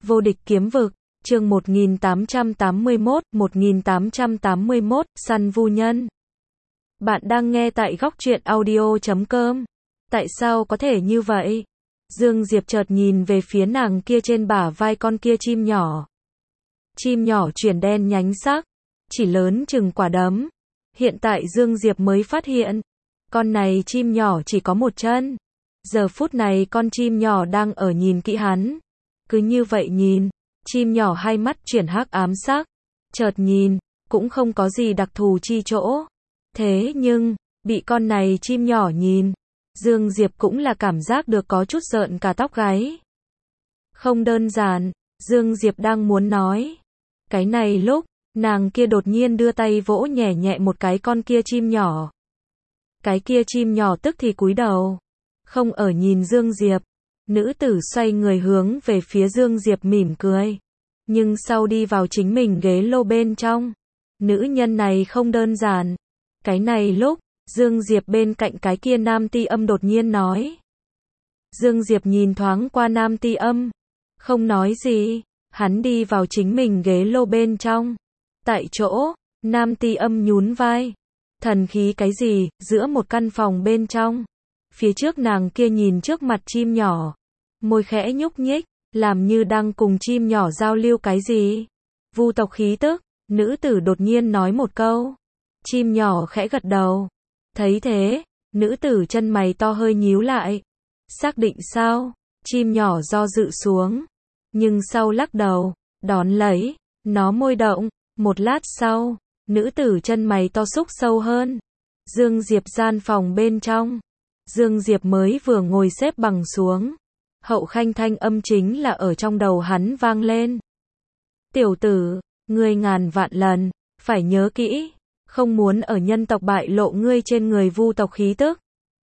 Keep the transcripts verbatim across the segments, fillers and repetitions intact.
Vô địch kiếm vực, chương một nghìn tám trăm tám mươi mốt, một nghìn tám trăm tám mươi mốt, săn vu nhân. Bạn đang nghe tại góc truyện audio chấm com. Tại sao có thể như vậy? Dương Diệp chợt nhìn về phía nàng kia trên bả vai con kia chim nhỏ. Chim nhỏ chuyển đen nhánh sắc, chỉ lớn chừng quả đấm. Hiện tại Dương Diệp mới phát hiện, con này chim nhỏ chỉ có một chân. Giờ phút này con chim nhỏ đang ở nhìn kỹ hắn. Cứ như vậy nhìn, chim nhỏ hai mắt chuyển hắc ám sắc, chợt nhìn, cũng không có gì đặc thù chi chỗ. Thế nhưng, bị con này chim nhỏ nhìn, Dương Diệp cũng là cảm giác được có chút rợn cả tóc gáy. Không đơn giản, Dương Diệp đang muốn nói. Cái này lúc, nàng kia đột nhiên đưa tay vỗ nhẹ nhẹ một cái con kia chim nhỏ. Cái kia chim nhỏ tức thì cúi đầu, không ở nhìn Dương Diệp. Nữ tử xoay người hướng về phía Dương Diệp mỉm cười. Nhưng sau đi vào chính mình ghế lô bên trong. Nữ nhân này không đơn giản. Cái này lúc, Dương Diệp bên cạnh cái kia nam ti âm đột nhiên nói. Dương Diệp nhìn thoáng qua nam ti âm. Không nói gì, hắn đi vào chính mình ghế lô bên trong. Tại chỗ, nam ti âm nhún vai. Thần khí cái gì, giữa một căn phòng bên trong. Phía trước nàng kia nhìn trước mặt chim nhỏ, môi khẽ nhúc nhích, làm như đang cùng chim nhỏ giao lưu cái gì. Vu tộc khí tức, nữ tử đột nhiên nói một câu. Chim nhỏ khẽ gật đầu. Thấy thế, nữ tử chân mày to hơi nhíu lại. Xác định sao? Chim nhỏ do dự xuống, nhưng sau lắc đầu, đón lấy, nó môi động. Một lát sau, nữ tử chân mày to xúc sâu hơn. Dương Diệp gian phòng bên trong. Dương Diệp mới vừa ngồi xếp bằng xuống. Hậu Khanh thanh âm chính là ở trong đầu hắn vang lên. Tiểu tử, ngươi ngàn vạn lần, phải nhớ kỹ, không muốn ở nhân tộc bại lộ ngươi trên người vu tộc khí tức.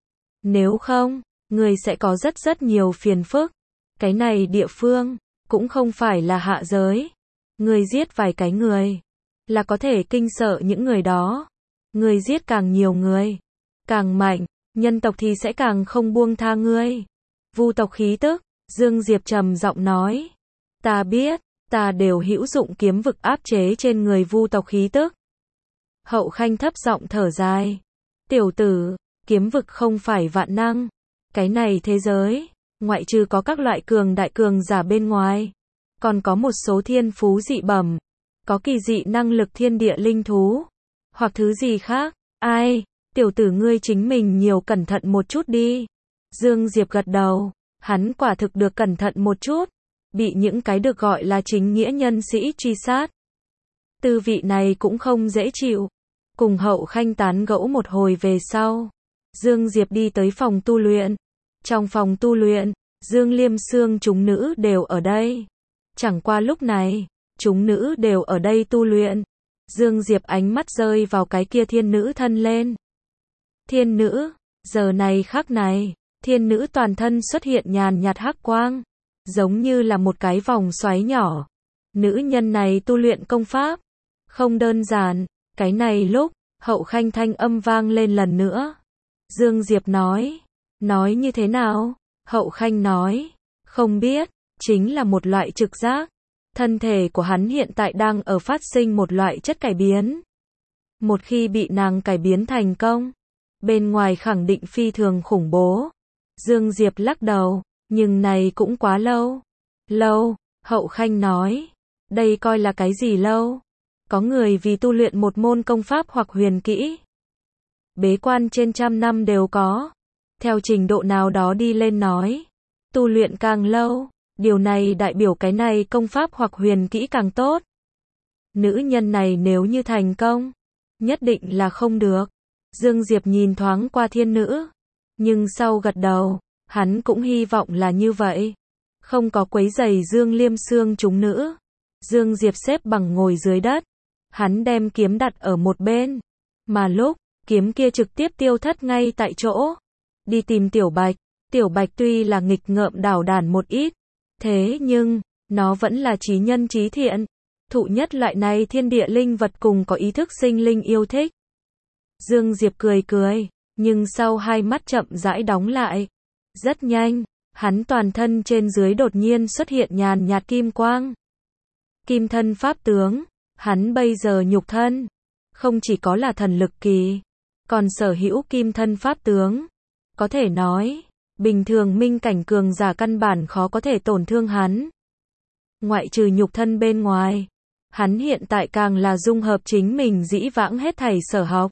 Nếu không, ngươi sẽ có rất rất nhiều phiền phức. Cái này địa phương, cũng không phải là hạ giới. Ngươi giết vài cái người, là có thể kinh sợ những người đó. Ngươi giết càng nhiều người, càng mạnh, nhân tộc thì sẽ càng không buông tha ngươi. Vu tộc khí tức, Dương Diệp trầm giọng nói. Ta biết, ta đều hữu dụng kiếm vực áp chế trên người vu tộc khí tức. Hậu Khanh thấp giọng thở dài. Tiểu tử, kiếm vực không phải vạn năng. Cái này thế giới, ngoại trừ có các loại cường đại cường giả bên ngoài, còn có một số thiên phú dị bẩm, có kỳ dị năng lực thiên địa linh thú, hoặc thứ gì khác. Ai, tiểu tử ngươi chính mình nhiều cẩn thận một chút đi. Dương Diệp gật đầu, hắn quả thực được cẩn thận một chút, bị những cái được gọi là chính nghĩa nhân sĩ truy sát. Tư vị này cũng không dễ chịu. Cùng Hậu Khanh tán gẫu một hồi về sau, Dương Diệp đi tới phòng tu luyện. Trong phòng tu luyện, Dương Liêm Sương chúng nữ đều ở đây. Chẳng qua lúc này, chúng nữ đều ở đây tu luyện. Dương Diệp ánh mắt rơi vào cái kia thiên nữ thân lên. Thiên nữ, giờ này khắc này, thiên nữ toàn thân xuất hiện nhàn nhạt hắc quang, giống như là một cái vòng xoáy nhỏ. Nữ nhân này tu luyện công pháp, không đơn giản. Cái này lúc, Hậu Khanh thanh âm vang lên lần nữa. Dương Diệp nói, nói như thế nào? Hậu Khanh nói, không biết, chính là một loại trực giác. Thân thể của hắn hiện tại đang ở phát sinh một loại chất cải biến. Một khi bị nàng cải biến thành công, bên ngoài khẳng định phi thường khủng bố. Dương Diệp lắc đầu, nhưng này cũng quá lâu. Lâu, Hậu Khanh nói, đây coi là cái gì lâu? Có người vì tu luyện một môn công pháp hoặc huyền kỹ, bế quan trên trăm năm đều có. Theo trình độ nào đó đi lên nói, tu luyện càng lâu, điều này đại biểu cái này công pháp hoặc huyền kỹ càng tốt. Nữ nhân này nếu như thành công, nhất định là không được. Dương Diệp nhìn thoáng qua thiên nữ, nhưng sau gật đầu, hắn cũng hy vọng là như vậy. Không có quấy rầy Dương Liêm Sương chúng nữ. Dương Diệp xếp bằng ngồi dưới đất, hắn đem kiếm đặt ở một bên, mà lúc, kiếm kia trực tiếp tiêu thất ngay tại chỗ. Đi tìm Tiểu Bạch, Tiểu Bạch tuy là nghịch ngợm đảo đản một ít, thế nhưng, nó vẫn là trí nhân trí thiện. Thụ nhất loại này thiên địa linh vật cùng có ý thức sinh linh yêu thích. Dương Diệp cười cười, nhưng sau hai mắt chậm rãi đóng lại. Rất nhanh, Hắn toàn thân trên dưới đột nhiên xuất hiện nhàn nhạt kim quang. Kim thân pháp tướng, hắn bây giờ nhục thân, không chỉ có là thần lực kỳ, còn sở hữu kim thân pháp tướng. Có thể nói, bình thường minh cảnh cường giả căn bản khó có thể tổn thương hắn. Ngoại trừ nhục thân bên ngoài, hắn hiện tại càng là dung hợp chính mình dĩ vãng hết thảy sở học.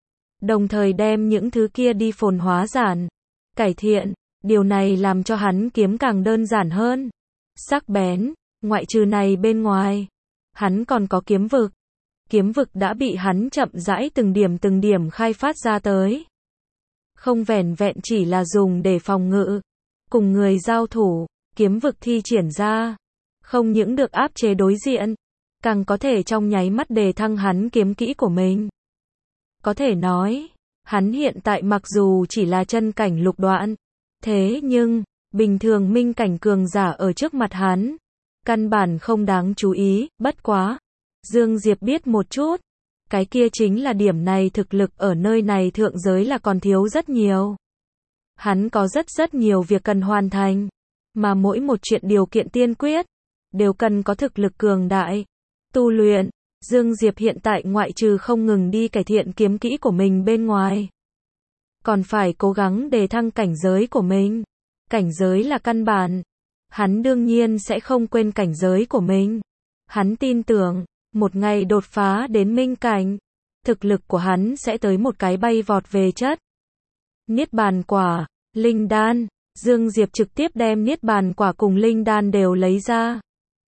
Đồng thời đem những thứ kia đi phồn hóa giản, cải thiện, điều này làm cho hắn kiếm càng đơn giản hơn, sắc bén. Ngoại trừ này bên ngoài, hắn còn có kiếm vực. Kiếm vực đã bị hắn chậm rãi từng điểm từng điểm khai phát ra tới. Không vẻn vẹn chỉ là dùng để phòng ngự, cùng người giao thủ, kiếm vực thi triển ra, không những được áp chế đối diện, càng có thể trong nháy mắt đề thăng hắn kiếm kỹ của mình. Có thể nói, hắn hiện tại mặc dù chỉ là chân cảnh lục đoạn, thế nhưng, bình thường minh cảnh cường giả ở trước mặt hắn, căn bản không đáng chú ý. Bất quá, Dương Diệp biết một chút, cái kia chính là điểm này thực lực ở nơi này thượng giới là còn thiếu rất nhiều. Hắn có rất rất nhiều việc cần hoàn thành, mà mỗi một chuyện điều kiện tiên quyết, đều cần có thực lực cường đại. Tu luyện, Dương Diệp hiện tại ngoại trừ không ngừng đi cải thiện kiếm kỹ của mình bên ngoài, còn phải cố gắng đề thăng cảnh giới của mình. Cảnh giới là căn bản, hắn đương nhiên sẽ không quên cảnh giới của mình. Hắn tin tưởng, một ngày đột phá đến minh cảnh, thực lực của hắn sẽ tới một cái bay vọt về chất. Niết bàn quả, linh đan, Dương Diệp trực tiếp đem niết bàn quả cùng linh đan đều lấy ra.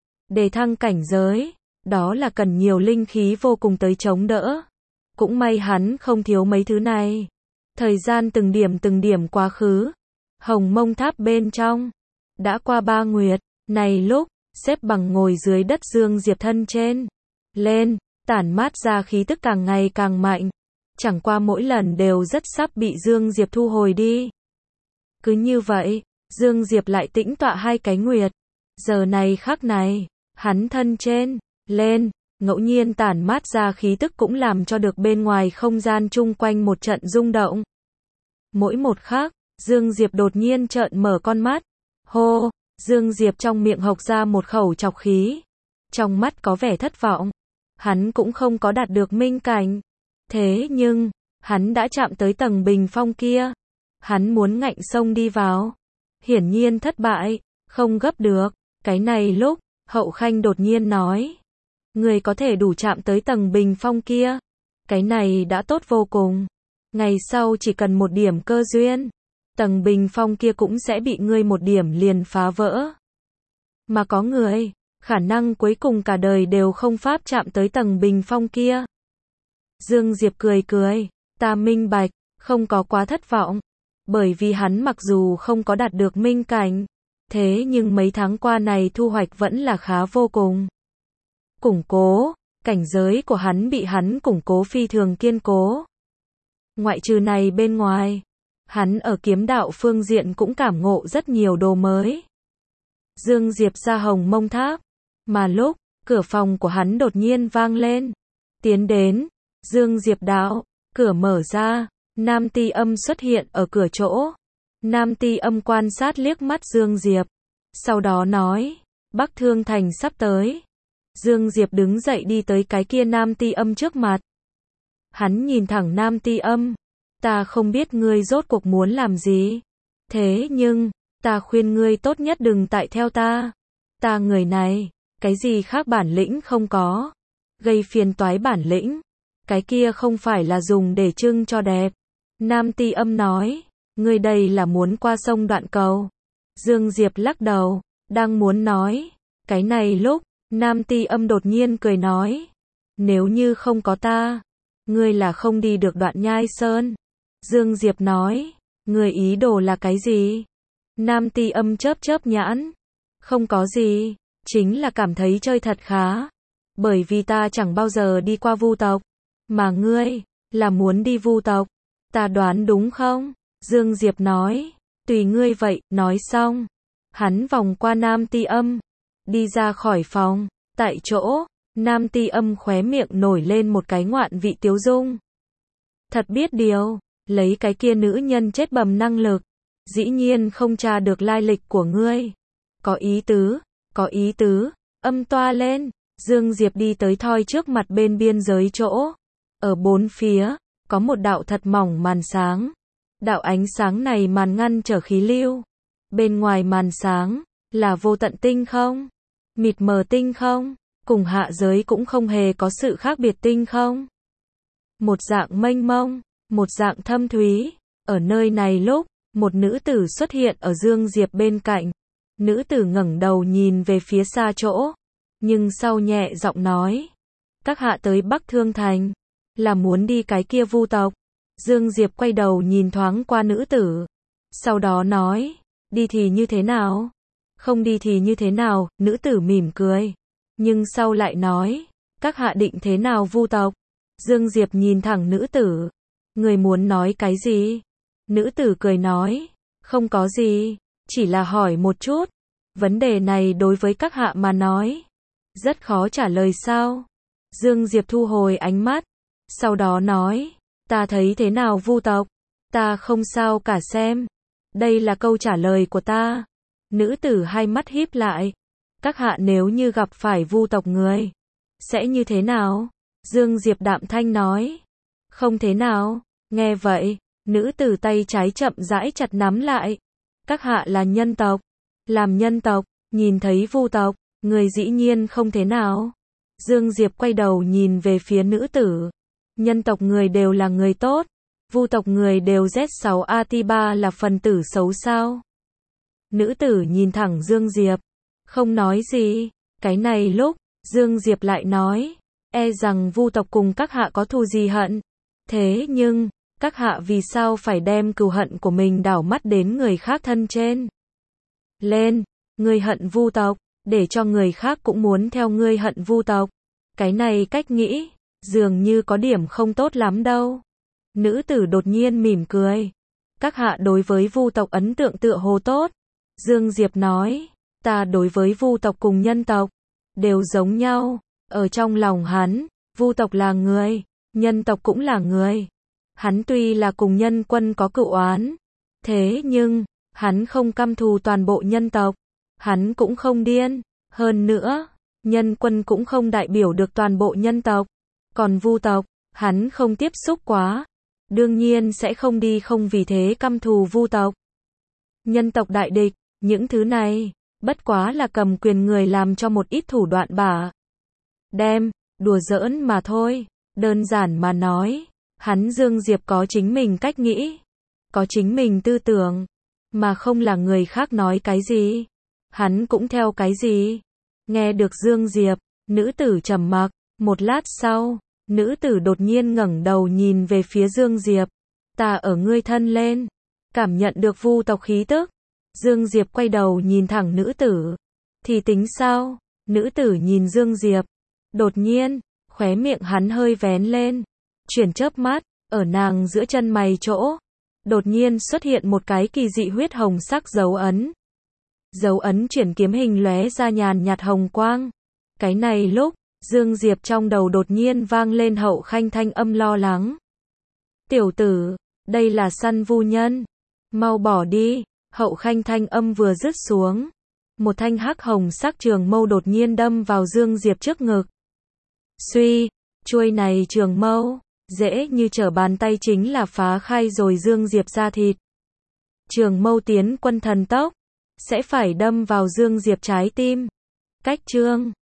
Để thăng cảnh giới, đó là cần nhiều linh khí vô cùng tới chống đỡ. Cũng may hắn không thiếu mấy thứ này. Thời gian từng điểm từng điểm quá khứ, Hồng Mông Tháp bên trong, đã qua ba nguyệt, này lúc, xếp bằng ngồi dưới đất Dương Diệp thân trên, lên, tản mát ra khí tức càng ngày càng mạnh, chẳng qua mỗi lần đều rất sắp bị Dương Diệp thu hồi đi. Cứ như vậy, Dương Diệp lại tĩnh tọa hai cái nguyệt, giờ này khắc này, hắn thân trên, lên, ngẫu nhiên tản mát ra khí tức cũng làm cho được bên ngoài không gian chung quanh một trận rung động. Mỗi một khắc, Dương Diệp đột nhiên trợn mở con mắt, hô, Dương Diệp trong miệng hộc ra một khẩu trọc khí, trong mắt có vẻ thất vọng. Hắn cũng không có đạt được minh cảnh, thế nhưng, hắn đã chạm tới tầng bình phong kia. Hắn muốn ngạnh xông đi vào, hiển nhiên thất bại, không gấp được. Cái này lúc, Hậu Khanh đột nhiên nói, người có thể đủ chạm tới tầng bình phong kia, cái này đã tốt vô cùng. Ngày sau chỉ cần một điểm cơ duyên, tầng bình phong kia cũng sẽ bị ngươi một điểm liền phá vỡ. Mà có người, khả năng cuối cùng cả đời đều không pháp chạm tới tầng bình phong kia. Dương Diệp cười cười, ta minh bạch, không có quá thất vọng, bởi vì hắn mặc dù không có đạt được minh cảnh, thế nhưng mấy tháng qua này thu hoạch vẫn là khá vô cùng. Củng cố, cảnh giới của hắn bị hắn củng cố phi thường kiên cố. Ngoại trừ này bên ngoài, hắn ở kiếm đạo phương diện cũng cảm ngộ rất nhiều đồ mới. Dương Diệp ra Hồng Mông Tháp, mà lúc, cửa phòng của hắn đột nhiên vang lên. Tiến đến, Dương Diệp đạo, cửa mở ra, Nam Ti Âm xuất hiện ở cửa chỗ. Nam Ti Âm quan sát liếc mắt Dương Diệp, sau đó nói, Bắc Thương Thành sắp tới. Dương Diệp đứng dậy đi tới cái kia Nam Ti Âm trước mặt. Hắn nhìn thẳng Nam Ti Âm, ta không biết ngươi rốt cuộc muốn làm gì, thế nhưng, ta khuyên ngươi tốt nhất đừng tại theo ta. Ta người này, cái gì khác bản lĩnh không có, gây phiền toái bản lĩnh, cái kia không phải là dùng để trưng cho đẹp. Nam Ti Âm nói, ngươi đây là muốn qua sông đoạn cầu. Dương Diệp lắc đầu, đang muốn nói, cái này lúc, Nam Ti Âm đột nhiên cười nói, nếu như không có ta, ngươi là không đi được Đoạn Nhai Sơn. Dương Diệp nói, ngươi ý đồ là cái gì? Nam Ti Âm chớp chớp nhãn, không có gì, chính là cảm thấy chơi thật khá, bởi vì ta chẳng bao giờ đi qua Vu tộc, mà ngươi, là muốn đi Vu tộc, ta đoán đúng không? Dương Diệp nói, tùy ngươi vậy. Nói xong, hắn vòng qua Nam Ti Âm, đi ra khỏi phòng. Tại chỗ, Nam Ti Âm khóe miệng nổi lên một cái ngoạn vị tiếu dung. Thật biết điều, lấy cái kia nữ nhân chết bầm năng lực, dĩ nhiên không tra được lai lịch của ngươi. Có ý tứ, có ý tứ, âm toa lên. Dương Diệp đi tới thoi trước mặt bên biên giới chỗ. Ở bốn phía, có một đạo thật mỏng màn sáng. Đạo ánh sáng này màn ngăn trở khí lưu. Bên ngoài màn sáng, là vô tận tinh không? Mịt mờ tinh không? Cùng hạ giới cũng không hề có sự khác biệt tinh không? Một dạng mênh mông, một dạng thâm thúy. Ở nơi này lúc, một nữ tử xuất hiện ở Dương Diệp bên cạnh. Nữ tử ngẩng đầu nhìn về phía xa chỗ. Nhưng sau nhẹ giọng nói. Các hạ tới Bắc Thương Thành. Là muốn đi cái kia vu tộc. Dương Diệp quay đầu nhìn thoáng qua nữ tử. Sau đó nói. Đi thì như thế nào? Không đi thì như thế nào? Nữ tử mỉm cười. Nhưng sau lại nói. Các hạ định thế nào vu tộc? Dương Diệp nhìn thẳng nữ tử. Người muốn nói cái gì? Nữ tử cười nói. Không có gì. Chỉ là hỏi một chút. Vấn đề này đối với các hạ mà nói. Rất khó trả lời sao? Dương Diệp thu hồi ánh mắt. Sau đó nói. Ta thấy thế nào vu tộc? Ta không sao cả xem. Đây là câu trả lời của ta. Nữ tử hai mắt híp lại. Các hạ nếu như gặp phải vu tộc người. Sẽ như thế nào? Dương Diệp đạm thanh nói. Không thế nào. Nghe vậy. Nữ tử tay trái chậm rãi chặt nắm lại. Các hạ là nhân tộc. Làm nhân tộc. Nhìn thấy vu tộc. Người dĩ nhiên không thế nào. Dương Diệp quay đầu nhìn về phía nữ tử. Nhân tộc người đều là người tốt. Vu tộc người đều Z sáu A T ba là phần tử xấu sao? Nữ tử nhìn thẳng Dương Diệp. Không nói gì. Cái này lúc, Dương Diệp lại nói. E rằng vu tộc cùng các hạ có thù gì hận. Thế nhưng, các hạ vì sao phải đem cừu hận của mình đảo mắt đến người khác thân trên? Lên, ngươi hận vu tộc, để cho người khác cũng muốn theo ngươi hận vu tộc. Cái này cách nghĩ, dường như có điểm không tốt lắm đâu. Nữ tử đột nhiên mỉm cười. Các hạ đối với vu tộc ấn tượng tựa hồ tốt. Dương Diệp nói, ta đối với vu tộc cùng nhân tộc, đều giống nhau. Ở trong lòng hắn, vu tộc là người, nhân tộc cũng là người. Hắn tuy là cùng nhân quân có cựu oán, thế nhưng, hắn không căm thù toàn bộ nhân tộc. Hắn cũng không điên. Hơn nữa, nhân quân cũng không đại biểu được toàn bộ nhân tộc. Còn vu tộc, hắn không tiếp xúc quá. Đương nhiên sẽ không đi không vì thế căm thù vu tộc. Nhân tộc đại địch, những thứ này, bất quá là cầm quyền người làm cho một ít thủ đoạn bả. Đem, đùa giỡn mà thôi. Đơn giản mà nói, hắn Dương Diệp có chính mình cách nghĩ. Có chính mình tư tưởng. Mà không là người khác nói cái gì. Hắn cũng theo cái gì. Nghe được Dương Diệp, nữ tử trầm mặc. Một lát sau, nữ tử đột nhiên ngẩng đầu nhìn về phía Dương Diệp. Ta ở ngươi thân lên. Cảm nhận được vu tộc khí tức. Dương Diệp quay đầu nhìn thẳng nữ tử. Thì tính sao? Nữ tử nhìn Dương Diệp. Đột nhiên, khóe miệng hắn hơi vén lên. Chuyển chớp mắt, ở nàng giữa chân mày chỗ. Đột nhiên xuất hiện một cái kỳ dị huyết hồng sắc dấu ấn. Dấu ấn chuyển kiếm hình lóe ra nhàn nhạt hồng quang. Cái này lúc, Dương Diệp trong đầu đột nhiên vang lên Hậu Khanh thanh âm lo lắng. Tiểu tử, đây là săn vu nhân. Mau bỏ đi. Hậu Khanh thanh âm vừa dứt xuống. Một thanh hắc hồng sắc trường mâu đột nhiên đâm vào Dương Diệp trước ngực. Suy, chuôi này trường mâu, dễ như trở bàn tay chính là phá khai rồi Dương Diệp da thịt. Trường mâu tiến quân thần tốc, sẽ phải đâm vào Dương Diệp trái tim. Cách chương